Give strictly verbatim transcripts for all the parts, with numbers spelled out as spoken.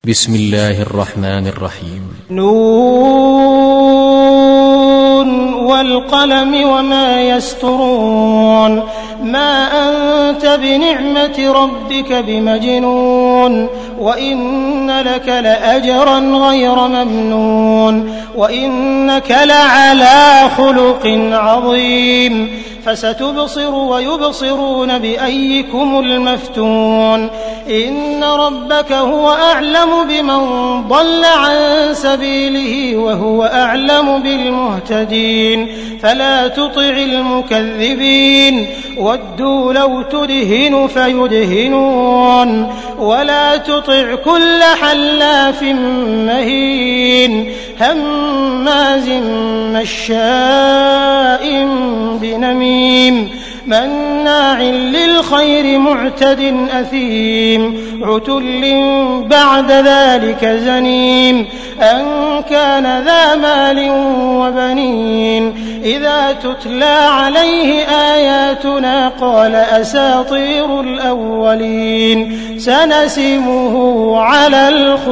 بسم الله الرحمن الرحيم. نون والقلم وما يسطرون. ما أنت بنعمة ربك بمجنون. وإن لك لأجرا غير ممنون. وإنك لعلى خلق عظيم. فستبصر ويبصرون بأيكم المفتون. إن ربك هو أعلم بمن ضل عن سبيله وهو أعلم بالمهتدين. فلا تطع المكذبين. ودوا لو تدهن فيدهنون. ولا تطع كل حلاف مهين هماز مشاء بنميم مناع للخير معتد أثيم عتل بعد ذلك زنيم أن كان ذا مال وبنين. إذا تتلى عليه آياتنا قال أساطير الأولين. سنسمه على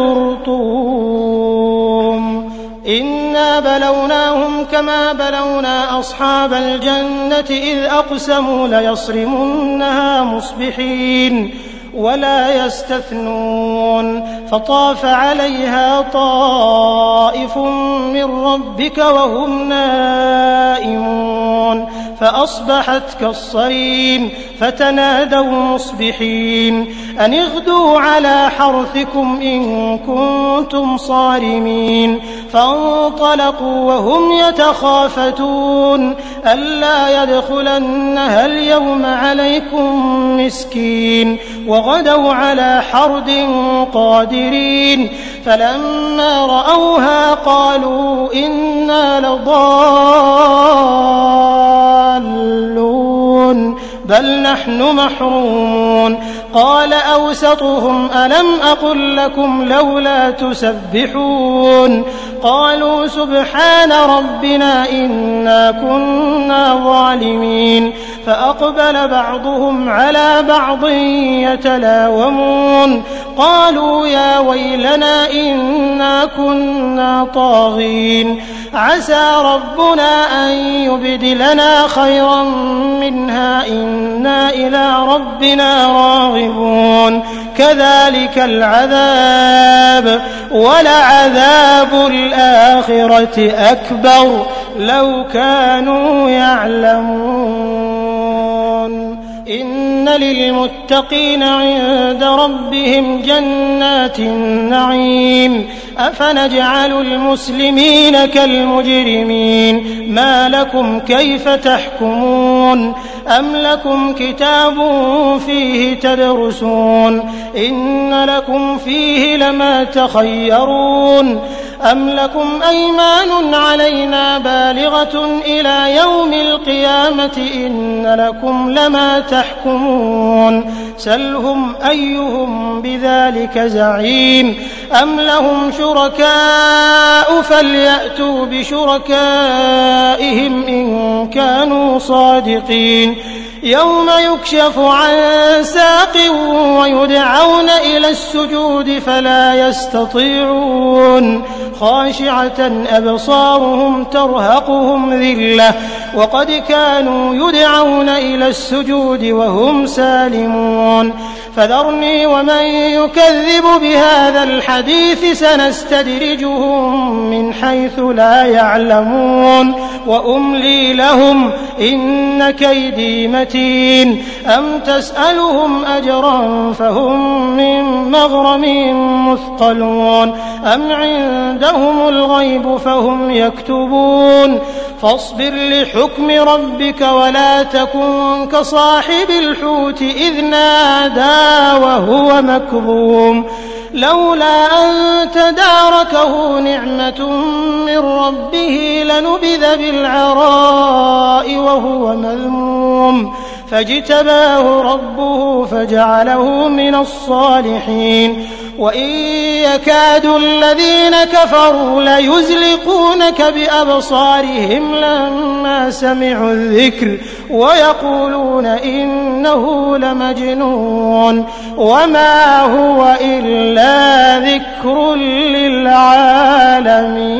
الخرطوم. إنا بلوناهم كما بلونا أصحاب الجنة إذ أقسموا ليصرمنها مصبحين ولا يستثنون. فطاف عليها طائف من ربك وهم نائمون فأصبحت كالصريم. فتنادوا مصبحين أن اغدوا على حرثكم إن كنتم صارمين. فانطلقوا وهم يتخافتون ألا يدخلنها اليوم عليكم مسكين. وغدوا على حرد قادرين. فلما رأوها قالوا إنا لضالون بل نحن محرومون. قال أوسطهم ألم أقل لكم لولا تسبحون. قالوا سبحان ربنا إنا كنا ظالمين. فأقبل بعضهم على بعض يتلاومون قالوا يا ويلنا إنا كنا طاغين. عسى ربنا أن يبدلنا خيرا منها إنا إلى ربنا راغبون. كذلك العذاب ولعذاب الآخرة أكبر لو كانوا يعلمون. إن للمتقين عند ربهم جنات النعيم. أفنجعل المسلمين كالمجرمين. ما لكم كيف تحكمون. أم لكم كتاب فيه تدرسون. إن لكم فيه لما تخيرون. أم لكم أيمان علينا بالغة إلى يوم القيامة إن لكم لما تحكمون. سلهم أيهم بذلك زعيم. أم لهم شركاء فليأتوا بشركائهم إن كانوا صادقين. يوم يكشف عن ساق ويدعون إلى السجود فلا يستطيعون. خاشعة أبصارهم ترهقهم ذلة وقد كانوا يدعون إلى السجود وهم سالمون. فذرني ومن يكذب بهذا الحديث سنستدرجهم من حيث لا يعلمون وأملي لهم إن كيدي متين. أم تسألهم أجرا فهم من مغرم مثقلون. أم عندهم الغيب فهم يكتبون. فاصبر لحكم ربك ولا تكن كصاحب الحوت إذ نادى وهو مكظوم. لولا أن تداركه نعمة من ربه لنبذ بالعراء وهو مذموم. فاجتباه ربه فجعله من الصالحين وإن يكاد الذين كفروا ليزلقونك بأبصارهم لما سمعوا الذكر ويقولون إنه لمجنون وما هو إلا ذكر للعالمين.